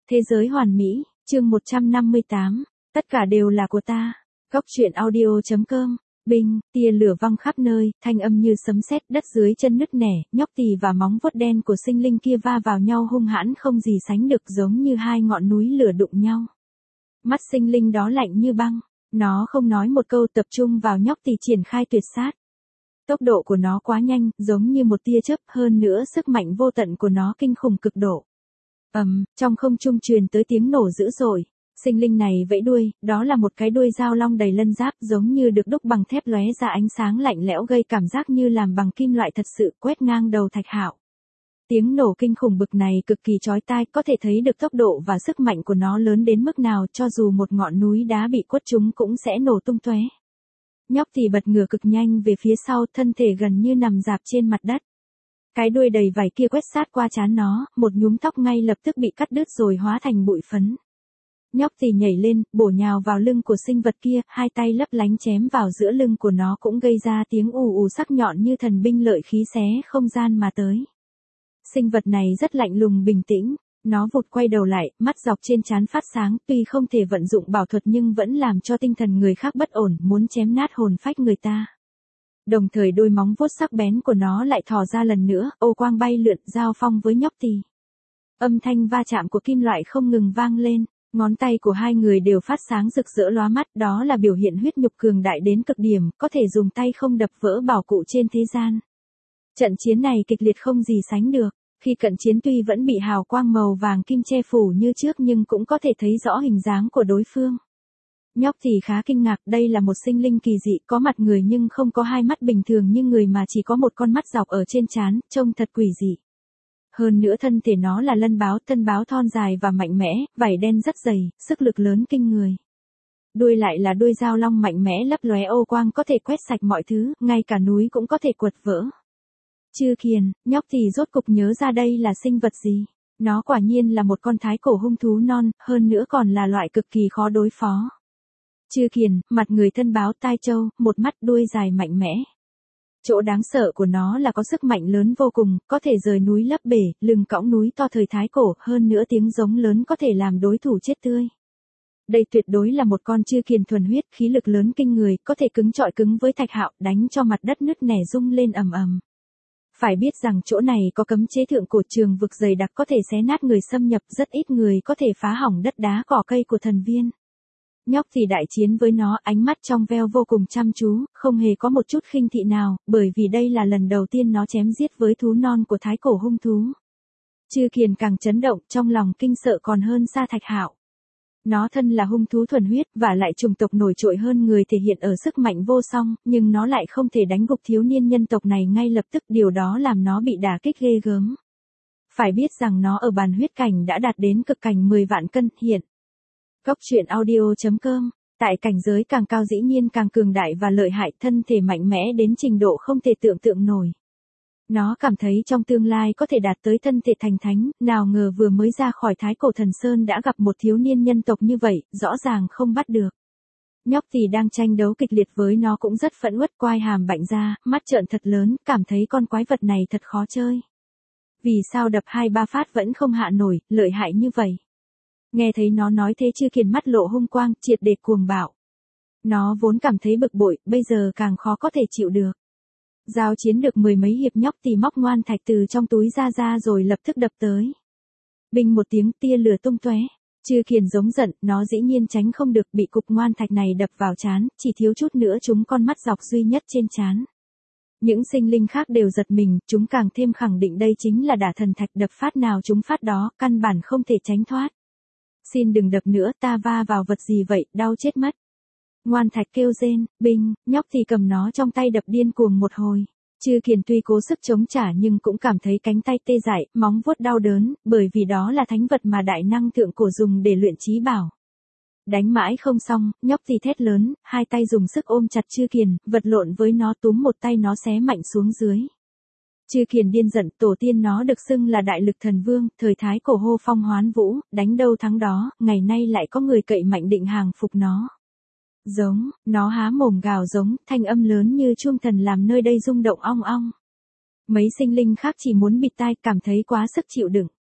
Thế giới hoàn mỹ, chương 158, tất cả đều là của ta. Góc truyện audio.com, Binh, tia lửa văng khắp nơi, thanh âm như sấm sét, đất dưới chân nứt nẻ, nhóc tỳ và móng vuốt đen của sinh linh kia va vào nhau hung hãn không gì sánh được, giống như hai ngọn núi lửa đụng nhau. Mắt sinh linh đó lạnh như băng, nó không nói một câu, tập trung vào nhóc tỳ triển khai tuyệt sát. Tốc độ của nó quá nhanh, giống như một tia chớp, hơn nữa sức mạnh vô tận của nó kinh khủng cực độ. Trong không trung truyền tới tiếng nổ dữ dội. Sinh linh này vẫy đuôi, đó là một cái đuôi dao long đầy lân giáp, giống như được đúc bằng thép, lóe ra ánh sáng lạnh lẽo gây cảm giác như làm bằng kim loại thật sự, quét ngang đầu Thạch Hạo. Tiếng nổ kinh khủng bực này cực kỳ chói tai, có thể thấy được tốc độ và sức mạnh của nó lớn đến mức nào, cho dù một ngọn núi đá bị quất trúng cũng sẽ nổ tung tóe. Nhóc thì bật ngửa cực nhanh về phía sau, thân thể gần như nằm rạp trên mặt đất. Cái đuôi đầy vảy kia quét sát qua trán nó, một nhúm tóc ngay lập tức bị cắt đứt rồi hóa thành bụi phấn. Nhóc tỳ nhảy lên, bổ nhào vào lưng của sinh vật kia, hai tay lấp lánh chém vào giữa lưng của nó, cũng gây ra tiếng ù ù sắc nhọn như thần binh lợi khí xé không gian mà tới. Sinh vật này rất lạnh lùng bình tĩnh, nó vụt quay đầu lại, mắt dọc trên trán phát sáng, tuy không thể vận dụng bảo thuật nhưng vẫn làm cho tinh thần người khác bất ổn, muốn chém nát hồn phách người ta. Đồng thời đôi móng vuốt sắc bén của nó lại thò ra lần nữa, ô quang bay lượn, giao phong với nhóc tỳ. Âm thanh va chạm của kim loại không ngừng vang lên, ngón tay của hai người đều phát sáng rực rỡ lóa mắt, đó là biểu hiện huyết nhục cường đại đến cực điểm, có thể dùng tay không đập vỡ bảo cụ trên thế gian. Trận chiến này kịch liệt không gì sánh được, khi cận chiến tuy vẫn bị hào quang màu vàng kim che phủ như trước nhưng cũng có thể thấy rõ hình dáng của đối phương. Nhóc thì khá kinh ngạc, đây là một sinh linh kỳ dị, có mặt người nhưng không có hai mắt bình thường như người mà chỉ có một con mắt dọc ở trên trán, trông thật quỷ dị. Hơn nữa thân thể nó là lân báo, thân báo thon dài và mạnh mẽ, vảy đen rất dày, sức lực lớn kinh người. Đuôi lại là đuôi dao long mạnh mẽ lấp lóe ô quang, có thể quét sạch mọi thứ, ngay cả núi cũng có thể quật vỡ. Chư Kiền, nhóc thì rốt cục nhớ ra đây là sinh vật gì. Nó quả nhiên là một con thái cổ hung thú non, hơn nữa còn là loại cực kỳ khó đối phó. Chư Kiền, mặt người thân báo, tai trâu, một mắt, đuôi dài mạnh mẽ. Chỗ đáng sợ của nó là có sức mạnh lớn vô cùng, có thể rời núi lấp bể, lưng cõng núi to thời thái cổ, hơn nữa tiếng giống lớn có thể làm đối thủ chết tươi. Đây tuyệt đối là một con Chư Kiền thuần huyết, khí lực lớn kinh người, có thể cứng chọi cứng với Thạch Hạo, đánh cho mặt đất nứt nẻ rung lên ầm ầm. Phải biết rằng chỗ này có cấm chế thượng cổ, trường vực dày đặc có thể xé nát người xâm nhập, rất ít người có thể phá hỏng đất đá cỏ cây của thần viên. Nhóc thì đại chiến với nó, ánh mắt trong veo vô cùng chăm chú, không hề có một chút khinh thị nào, bởi vì đây là lần đầu tiên nó chém giết với thú non của thái cổ hung thú. Chư Kiền càng chấn động, trong lòng kinh sợ còn hơn xa Thạch Hạo. Nó thân là hung thú thuần huyết và lại chủng tộc nổi trội hơn người, thể hiện ở sức mạnh vô song, nhưng nó lại không thể đánh gục thiếu niên nhân tộc này ngay lập tức, điều đó làm nó bị đả kích ghê gớm. Phải biết rằng nó ở bàn huyết cảnh đã đạt đến cực cảnh 10 vạn cân, hiện. Góc truyện audio.com, tại cảnh giới càng cao dĩ nhiên càng cường đại và lợi hại, thân thể mạnh mẽ đến trình độ không thể tưởng tượng nổi. Nó cảm thấy trong tương lai có thể đạt tới thân thể thành thánh, nào ngờ vừa mới ra khỏi thái cổ thần sơn đã gặp một thiếu niên nhân tộc như vậy, rõ ràng không bắt được. Nhóc thì đang tranh đấu kịch liệt với nó cũng rất phẫn uất, quai hàm bạnh ra, mắt trợn thật lớn, cảm thấy con quái vật này thật khó chơi. Vì sao đập 2-3 phát vẫn không hạ nổi, lợi hại như vậy. Nghe thấy nó nói thế, Chư Kiền mắt lộ hung quang, triệt để cuồng bạo. Nó vốn cảm thấy bực bội, bây giờ càng khó có thể chịu được. Giao chiến được 10 mấy hiệp, nhóc thì móc ngoan thạch từ trong túi ra rồi lập tức đập tới. Binh một tiếng, tia lửa tung tóe. Chư Kiền giống giận, nó dĩ nhiên tránh không được, bị cục ngoan thạch này đập vào trán, chỉ thiếu chút nữa trúng con mắt dọc duy nhất trên trán. Những sinh linh khác đều giật mình, chúng càng thêm khẳng định đây chính là đả thần thạch, đập phát nào trúng phát đó, căn bản không thể tránh thoát. Xin đừng đập nữa, ta va vào vật gì vậy, đau chết mất. Ngoan thạch kêu rên, Binh, nhóc thì cầm nó trong tay đập điên cuồng một hồi. Chư Kiền tuy cố sức chống trả nhưng cũng cảm thấy cánh tay tê dại, móng vuốt đau đớn, bởi vì đó là thánh vật mà đại năng thượng cổ dùng để luyện trí bảo. Đánh mãi không xong, nhóc thì thét lớn, hai tay dùng sức ôm chặt Chư Kiền, vật lộn với nó, túm một tay nó xé mạnh xuống dưới. Chư Kiền điên giận, tổ tiên nó được xưng là đại lực thần vương, thời thái cổ hô phong hoán vũ, đánh đâu thắng đó, ngày nay lại có người cậy mạnh định hàng phục nó. Giống, nó há mồm gào giống, thanh âm lớn như chuông thần làm nơi đây rung động ong ong. Mấy sinh linh khác chỉ muốn bịt tai, cảm thấy quá sức chịu đựng.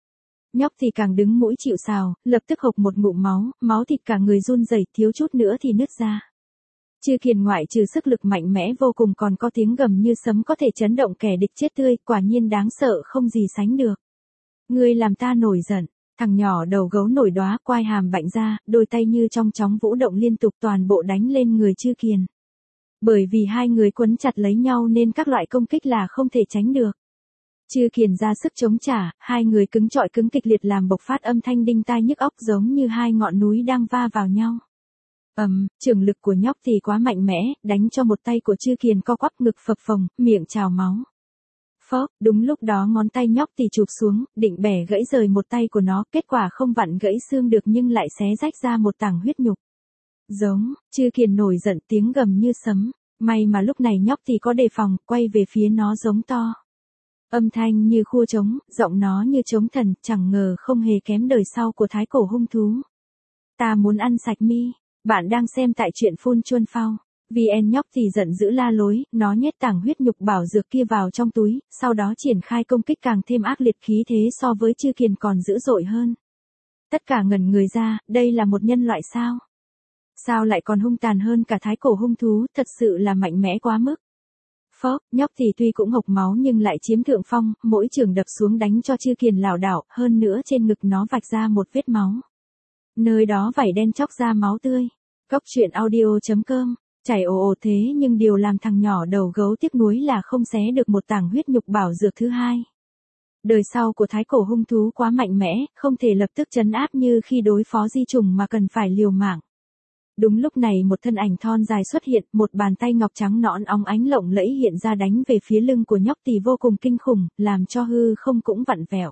Nhóc thì càng đứng mũi chịu sào, lập tức hộc một ngụm máu, máu thịt cả người run rẩy, thiếu chút nữa thì nứt ra. Chư Kiền ngoại trừ sức lực mạnh mẽ vô cùng còn có tiếng gầm như sấm có thể chấn động kẻ địch chết tươi, quả nhiên đáng sợ không gì sánh được. Ngươi làm ta nổi giận. Thằng nhỏ đầu gấu nổi đóa, quai hàm bạnh ra, đôi tay như trong chóng vũ động liên tục, toàn bộ đánh lên người Chư Kiền. Bởi vì hai người quấn chặt lấy nhau nên các loại công kích là không thể tránh được. Chư Kiền ra sức chống trả, hai người cứng trọi cứng kịch liệt làm bộc phát âm thanh đinh tai nhức óc giống như hai ngọn núi đang va vào nhau. Trường lực của nhóc thì quá mạnh mẽ, đánh cho một tay của Chư Kiền co quắp, ngực phập phồng, miệng trào máu. Phốc, đúng lúc đó ngón tay nhóc thì chụp xuống, định bẻ gãy rời một tay của nó, kết quả không vặn gãy xương được nhưng lại xé rách ra một tảng huyết nhục. Giống, Chư Kiền nổi giận, tiếng gầm như sấm, may mà lúc này nhóc thì có đề phòng, quay về phía nó giống to. Âm thanh như khua trống, giọng nó như trống thần, chẳng ngờ không hề kém đời sau của thái cổ hung thú. Ta muốn ăn sạch mi. Bạn đang xem tại truyện Phun Chuân Phao. VN nhóc thì giận dữ la lối, nó nhét tảng huyết nhục bảo dược kia vào trong túi, sau đó triển khai công kích càng thêm ác liệt, khí thế so với Chư Kiền còn dữ dội hơn. Tất cả ngẩn người ra, đây là một nhân loại sao? Sao lại còn hung tàn hơn cả thái cổ hung thú, thật sự là mạnh mẽ quá mức. Phốc, nhóc thì tuy cũng hộc máu nhưng lại chiếm thượng phong, mỗi trường đập xuống đánh cho Chư Kiền lảo đảo, hơn nữa trên ngực nó vạch ra một vết máu. Nơi đó vảy đen chóc ra máu tươi. Cóc truyện audio.com, chảy ồ ồ thế nhưng điều làm thằng nhỏ đầu gấu tiếc nuối là không xé được một tảng huyết nhục bảo dược thứ hai. Đời sau của thái cổ hung thú quá mạnh mẽ, không thể lập tức trấn áp như khi đối phó di trùng mà cần phải liều mạng. Đúng lúc này một thân ảnh thon dài xuất hiện, một bàn tay ngọc trắng nõn óng ánh lộng lẫy hiện ra đánh về phía lưng của nhóc tỳ vô cùng kinh khủng, làm cho hư không cũng vặn vẹo.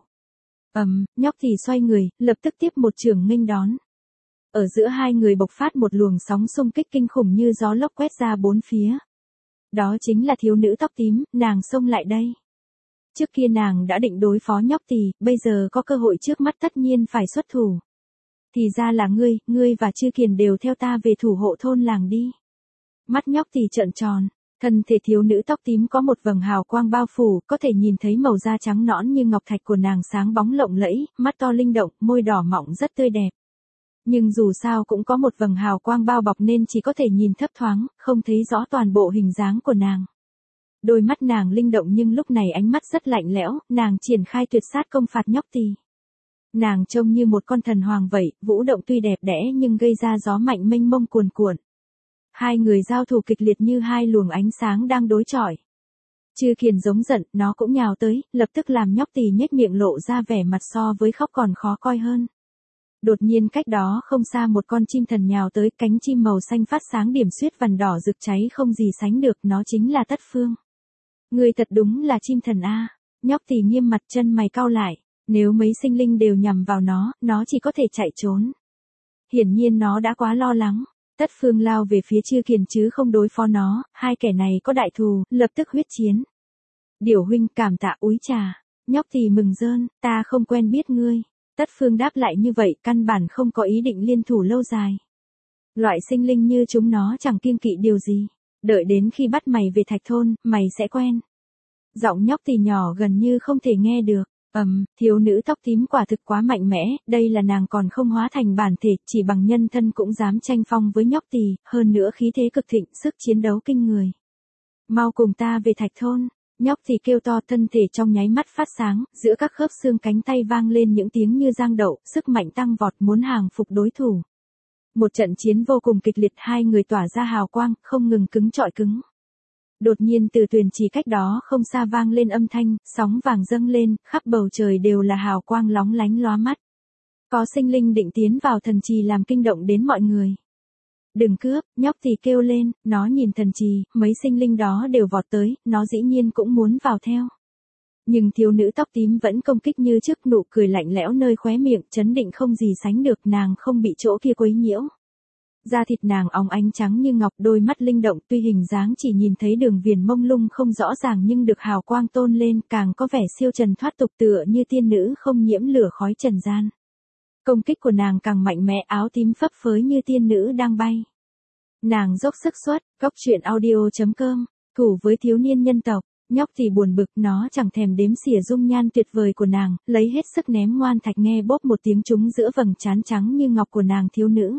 Nhóc tỳ xoay người, lập tức tiếp một chưởng nghênh đón. Ở giữa hai người bộc phát một luồng sóng xung kích kinh khủng như gió lốc quét ra bốn phía. Đó chính là thiếu nữ tóc tím, nàng xông lại đây. Trước kia nàng đã định đối phó nhóc tỳ, bây giờ có cơ hội trước mắt tất nhiên phải xuất thủ. Thì ra là ngươi và Chư Kiền đều theo ta về thủ hộ thôn làng đi. Mắt nhóc tỳ trợn tròn, thân thể thiếu nữ tóc tím có một vầng hào quang bao phủ, có thể nhìn thấy màu da trắng nõn như ngọc thạch của nàng sáng bóng lộng lẫy, mắt to linh động, môi đỏ mọng rất tươi đẹp. Nhưng dù sao cũng có một vầng hào quang bao bọc nên chỉ có thể nhìn thấp thoáng, không thấy rõ toàn bộ hình dáng của nàng. Đôi mắt nàng linh động nhưng lúc này ánh mắt rất lạnh lẽo, nàng triển khai tuyệt sát công phạt nhóc tỳ. Nàng trông như một con thần hoàng vậy, vũ động tuy đẹp đẽ nhưng gây ra gió mạnh mênh mông cuồn cuộn. Hai người giao thủ kịch liệt như hai luồng ánh sáng đang đối chọi. Chư Kiền giống giận, nó cũng nhào tới, lập tức làm nhóc tỳ nhếch miệng lộ ra vẻ mặt so với khóc còn khó coi hơn. Đột nhiên cách đó không xa một con chim thần nhào tới, cánh chim màu xanh phát sáng điểm xuyết vằn đỏ rực cháy không gì sánh được, nó chính là Tất Phương. Người thật đúng là chim thần a. Nhóc tỳ nghiêm mặt, chân mày cau lại, nếu mấy sinh linh đều nhằm vào nó chỉ có thể chạy trốn. Hiển nhiên nó đã quá lo lắng. Tất Phương lao về phía Chư Kiền chứ không đối phó nó, hai kẻ này có đại thù, lập tức huyết chiến. Điểu huynh cảm tạ úi trà. Nhóc tỳ mừng rơn, ta không quen biết ngươi. Tất Phương đáp lại như vậy, căn bản không có ý định liên thủ lâu dài. Loại sinh linh như chúng nó chẳng kiêng kỵ điều gì. Đợi đến khi bắt mày về thạch thôn, mày sẽ quen. Giọng nhóc tỳ nhỏ gần như không thể nghe được. Thiếu nữ tóc tím quả thực quá mạnh mẽ, đây là nàng còn không hóa thành bản thể, chỉ bằng nhân thân cũng dám tranh phong với nhóc tỳ, hơn nữa khí thế cực thịnh, sức chiến đấu kinh người. Mau cùng ta về thạch thôn. Nhóc thì kêu to, thân thể trong nháy mắt phát sáng, giữa các khớp xương cánh tay vang lên những tiếng như giang đậu, sức mạnh tăng vọt muốn hàng phục đối thủ. Một trận chiến vô cùng kịch liệt, hai người tỏa ra hào quang, không ngừng cứng trọi cứng. Đột nhiên từ tuyền trì cách đó không xa vang lên âm thanh, sóng vàng dâng lên, khắp bầu trời đều là hào quang lóng lánh lóa mắt. Có sinh linh định tiến vào thần trì làm kinh động đến mọi người. Đừng cướp, nhóc thì kêu lên, nó nhìn thần trì, mấy sinh linh đó đều vọt tới, nó dĩ nhiên cũng muốn vào theo. Nhưng thiếu nữ tóc tím vẫn công kích như trước, nụ cười lạnh lẽo nơi khóe miệng, chấn định không gì sánh được, nàng không bị chỗ kia quấy nhiễu. Da thịt nàng óng ánh trắng như ngọc, đôi mắt linh động, tuy hình dáng chỉ nhìn thấy đường viền mông lung không rõ ràng nhưng được hào quang tôn lên, càng có vẻ siêu trần thoát tục, tựa như tiên nữ không nhiễm lửa khói trần gian. Công kích của nàng càng mạnh mẽ, áo tím phấp phới như tiên nữ đang bay. Nàng dốc sức xuất, cóc truyện audio.com, thủ với thiếu niên nhân tộc. Nhóc thì buồn bực, nó chẳng thèm đếm xỉa dung nhan tuyệt vời của nàng, lấy hết sức ném ngoan thạch, nghe bốp một tiếng trúng giữa vầng trán trắng như ngọc của nàng thiếu nữ.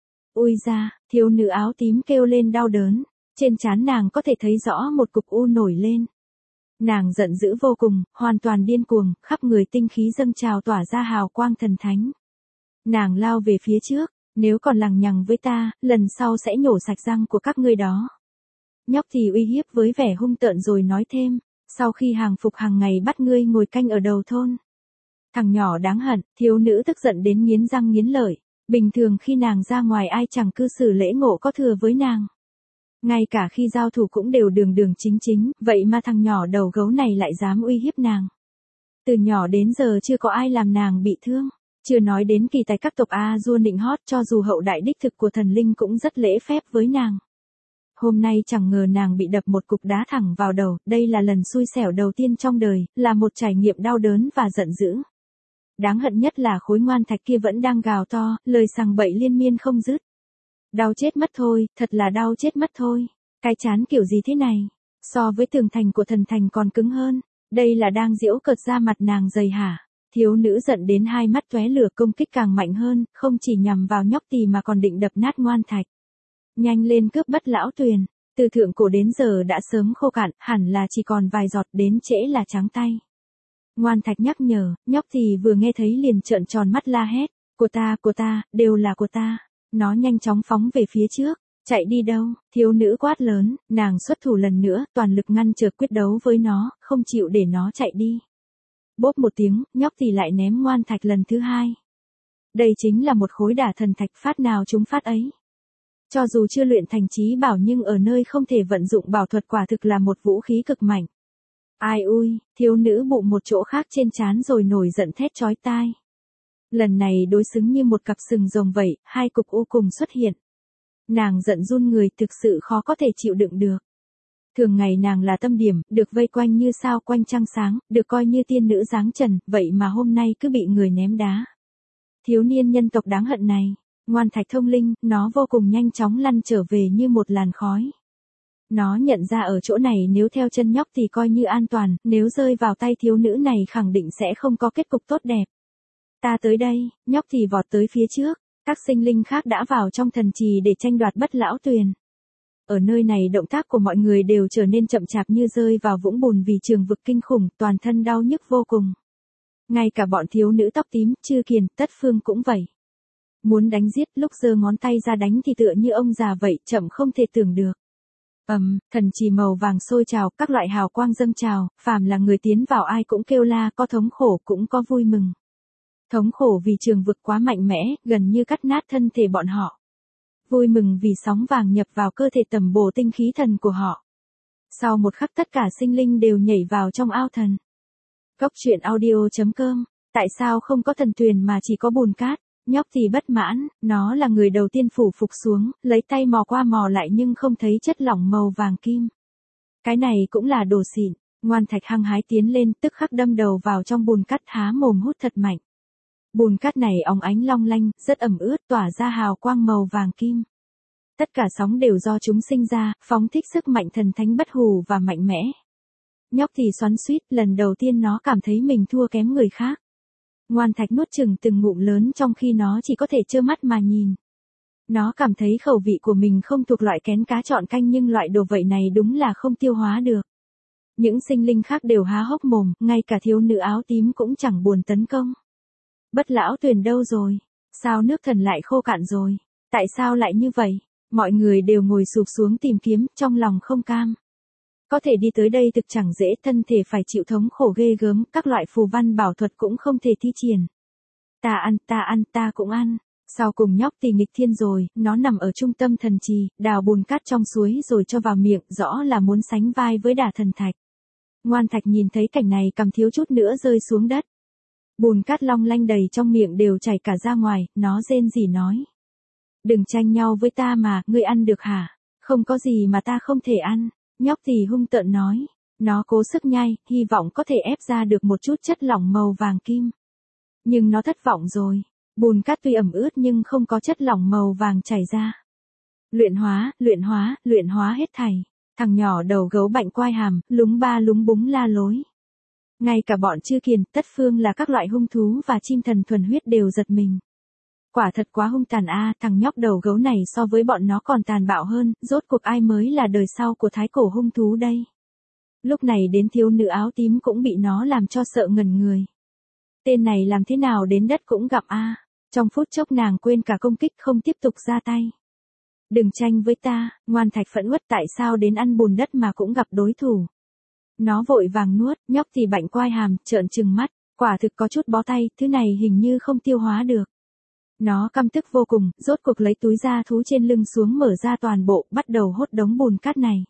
Ui da, thiếu nữ áo tím kêu lên đau đớn, trên trán nàng có thể thấy rõ một cục u nổi lên. Nàng giận dữ vô cùng, hoàn toàn điên cuồng, khắp người tinh khí dâng trào tỏa ra hào quang thần thánh. Nàng lao về phía trước, nếu còn lằng nhằng với ta, lần sau sẽ nhổ sạch răng của các ngươi đó. Nhóc thì uy hiếp với vẻ hung tợn rồi nói thêm, sau khi hàng phục hàng ngày bắt ngươi ngồi canh ở đầu thôn. Thằng nhỏ đáng hận, thiếu nữ tức giận đến nghiến răng nghiến lợi, bình thường khi nàng ra ngoài ai chẳng cư xử lễ ngộ có thừa với nàng. Ngay cả khi giao thủ cũng đều đường đường chính chính, vậy mà thằng nhỏ đầu gấu này lại dám uy hiếp nàng. Từ nhỏ đến giờ chưa có ai làm nàng bị thương, chưa nói đến kỳ tài các tộc A-dua nịnh hót, cho dù hậu đại đích thực của thần linh cũng rất lễ phép với nàng. Hôm nay chẳng ngờ nàng bị đập một cục đá thẳng vào đầu, đây là lần xui xẻo đầu tiên trong đời, là một trải nghiệm đau đớn và giận dữ. Đáng hận nhất là khối ngoan thạch kia vẫn đang gào to, lời sằng bậy liên miên không dứt. Đau chết mất thôi, thật là đau chết mất thôi. Cái chán kiểu gì thế này? So với tường thành của thần thành còn cứng hơn. Đây là đang giễu cợt ra mặt nàng dày hả? Thiếu nữ giận đến hai mắt tóe lửa, công kích càng mạnh hơn, không chỉ nhằm vào nhóc tỳ mà còn định đập nát ngoan thạch. Nhanh lên cướp bất lão tuyền. Từ thượng cổ đến giờ đã sớm khô cạn, hẳn là chỉ còn vài giọt, đến trễ là trắng tay. Ngoan thạch nhắc nhở, nhóc tỳ vừa nghe thấy liền trợn tròn mắt la hét. Của ta, đều là của ta. Nó nhanh chóng phóng về phía trước. Chạy đi đâu? Thiếu nữ quát lớn, nàng xuất thủ lần nữa, toàn lực ngăn trở quyết đấu với nó, không chịu để nó chạy đi. Bốp một tiếng, nhóc thì lại ném ngoan thạch lần thứ hai. Đây chính là một khối đả thần thạch, phát nào chúng phát ấy. Cho dù chưa luyện thành chí bảo nhưng ở nơi không thể vận dụng bảo thuật quả thực là một vũ khí cực mạnh. Ai ui, thiếu nữ bụng một chỗ khác trên trán rồi nổi giận thét chói tai. Lần này đối xứng như một cặp sừng rồng vậy, hai cục u cùng xuất hiện. Nàng giận run người, thực sự khó có thể chịu đựng được. Thường ngày nàng là tâm điểm, được vây quanh như sao quanh trăng sáng, được coi như tiên nữ dáng trần, vậy mà hôm nay cứ bị người ném đá. Thiếu niên nhân tộc đáng hận này, ngoan thạch thông linh, nó vô cùng nhanh chóng lăn trở về như một làn khói. Nó nhận ra ở chỗ này nếu theo chân nhóc thì coi như an toàn, nếu rơi vào tay thiếu nữ này khẳng định sẽ không có kết cục tốt đẹp. Ta tới đây, nhóc thì vọt tới phía trước, các sinh linh khác đã vào trong thần trì để tranh đoạt bất lão tuyền. Ở nơi này động tác của mọi người đều trở nên chậm chạp như rơi vào vũng bùn vì trường vực kinh khủng, toàn thân đau nhức vô cùng. Ngay cả bọn thiếu nữ tóc tím, Chư Kiền, Tất Phương cũng vậy. Muốn đánh giết, lúc giơ ngón tay ra đánh thì tựa như ông già vậy, chậm không thể tưởng được. Thần trì màu vàng sôi trào, các loại hào quang dâng trào, phàm là người tiến vào ai cũng kêu la, có thống khổ cũng có vui mừng. Thống khổ vì trường vực quá mạnh mẽ, gần như cắt nát thân thể bọn họ. Vui mừng vì sóng vàng nhập vào cơ thể tầm bổ tinh khí thần của họ. Sau một khắc tất cả sinh linh đều nhảy vào trong ao thần. Góc truyện audio.com. Tại sao không có thần tuyền mà chỉ có bùn cát? Nhóc thì bất mãn, nó là người đầu tiên phủ phục xuống, lấy tay mò qua mò lại nhưng không thấy chất lỏng màu vàng kim. Cái này cũng là đồ xịn. Ngoan thạch hăng hái tiến lên, tức khắc đâm đầu vào trong bùn cát, há mồm hút thật mạnh. Bùn cát này óng ánh long lanh, rất ẩm ướt, tỏa ra hào quang màu vàng kim. Tất cả sóng đều do chúng sinh ra, phóng thích sức mạnh thần thánh bất hủ và mạnh mẽ. Nhóc thì xoắn xuýt, lần đầu tiên nó cảm thấy mình thua kém người khác. Ngoan thạch nuốt chừng từng ngụm lớn trong khi nó chỉ có thể trơ mắt mà nhìn. Nó cảm thấy khẩu vị của mình không thuộc loại kén cá chọn canh nhưng loại đồ vậy này đúng là không tiêu hóa được. Những sinh linh khác đều há hốc mồm, ngay cả thiếu nữ áo tím cũng chẳng buồn tấn công. Bất lão tuyền đâu rồi? Sao nước thần lại khô cạn rồi? Tại sao lại như vậy? Mọi người đều ngồi sụp xuống tìm kiếm, trong lòng không cam. Có thể đi tới đây thực chẳng dễ, thân thể phải chịu thống khổ ghê gớm, các loại phù văn bảo thuật cũng không thể thi triển. Ta cũng ăn. Sau cùng nhóc thì nghịch thiên rồi, nó nằm ở trung tâm thần trì, đào bùn cát trong suối rồi cho vào miệng, rõ là muốn sánh vai với đả thần thạch. Ngoan thạch nhìn thấy cảnh này cầm thiếu chút nữa rơi xuống đất. Bùn cát long lanh đầy trong miệng đều chảy cả ra ngoài, nó rên rỉ nói. Đừng tranh nhau với ta mà, ngươi ăn được hả? Không có gì mà ta không thể ăn. Nhóc thì hung tợn nói. Nó cố sức nhai, hy vọng có thể ép ra được một chút chất lỏng màu vàng kim. Nhưng nó thất vọng rồi. Bùn cát tuy ẩm ướt nhưng không có chất lỏng màu vàng chảy ra. Luyện hóa hết thảy. Thằng nhỏ đầu gấu bạnh quai hàm, lúng ba lúng búng la lối. Ngay cả bọn Chư Kiền, Tất Phương là các loại hung thú và chim thần thuần huyết đều giật mình. Quả thật quá hung tàn thằng nhóc đầu gấu này so với bọn nó còn tàn bạo hơn, rốt cuộc ai mới là đời sau của thái cổ hung thú đây. Lúc này đến thiếu nữ áo tím cũng bị nó làm cho sợ ngẩn người. Tên này làm thế nào đến đất cũng gặp Trong phút chốc nàng quên cả công kích không tiếp tục ra tay. Đừng tranh với ta, Ngoan Thạch phẫn uất tại sao đến ăn bùn đất mà cũng gặp đối thủ. Nó vội vàng nuốt, nhóc thì bạnh quai hàm, trợn trừng mắt, quả thực có chút bó tay, thứ này hình như không tiêu hóa được. Nó căm tức vô cùng, rốt cuộc lấy túi da thú trên lưng xuống mở ra toàn bộ, bắt đầu hốt đống bùn cát này.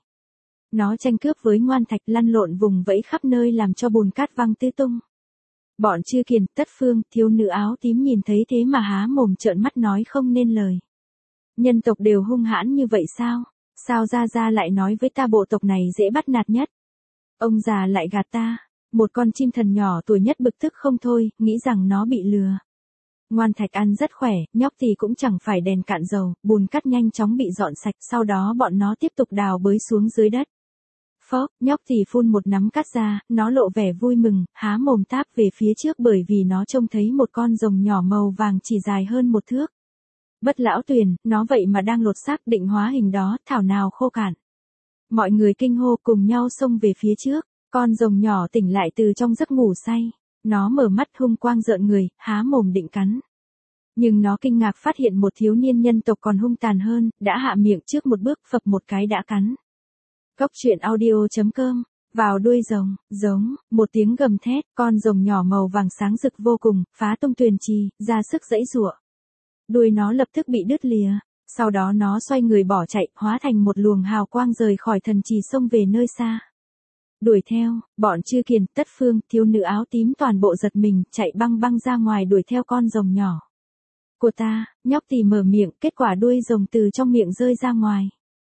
Nó tranh cướp với Ngoan Thạch lăn lộn vùng vẫy khắp nơi làm cho bùn cát văng tứ tung. Bọn Chư Kiền, Tất Phương, thiếu nữ áo tím nhìn thấy thế mà há mồm trợn mắt nói không nên lời. Nhân tộc đều hung hãn như vậy sao? Sao Gia Gia lại nói với ta bộ tộc này dễ bắt nạt nhất? Ông già lại gạt ta. Một con chim thần nhỏ tuổi nhất bực tức không thôi, nghĩ rằng nó bị lừa. Ngoan Thạch ăn rất khỏe, nhóc thì cũng chẳng phải đèn cạn dầu, bùn cát nhanh chóng bị dọn sạch, sau đó bọn nó tiếp tục đào bới xuống dưới đất. Phốc, nhóc thì phun một nắm cát ra, nó lộ vẻ vui mừng, há mồm táp về phía trước bởi vì nó trông thấy một con rồng nhỏ màu vàng chỉ dài hơn 1 thước. Bất lão tuyền, nó vậy mà đang lột xác định hóa hình đó, thảo nào khô cạn. Mọi người kinh hô cùng nhau xông về phía trước, con rồng nhỏ tỉnh lại từ trong giấc ngủ say. Nó mở mắt hung quang rợn người, há mồm định cắn. Nhưng nó kinh ngạc phát hiện một thiếu niên nhân tộc còn hung tàn hơn, đã hạ miệng trước một bước phập một cái đã cắn. Góc truyện audio.com, vào đuôi rồng, giống, một tiếng gầm thét, con rồng nhỏ màu vàng sáng rực vô cùng, phá tung tuyền trì, ra sức giãy giụa. Đuôi nó lập tức bị đứt lìa, sau đó nó xoay người bỏ chạy, hóa thành một luồng hào quang rời khỏi thần trì xông về nơi xa. Đuổi theo, bọn Chư Kiền, Tất Phương, thiếu nữ áo tím toàn bộ giật mình, chạy băng băng ra ngoài đuổi theo con rồng nhỏ. Của ta, nhóc thì mở miệng, kết quả đuôi rồng từ trong miệng rơi ra ngoài.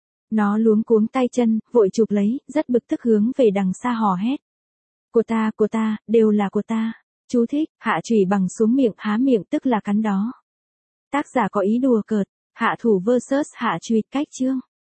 Nó luống cuống tay chân, vội chụp lấy, rất bực tức hướng về đằng xa hò hét. Của ta, đều là của ta. Chú thích, hạ chủy bằng xuống miệng, há miệng tức là cắn đó. Tác giả có ý đùa cợt, hạ thủ versus hạ chủy, cách chương.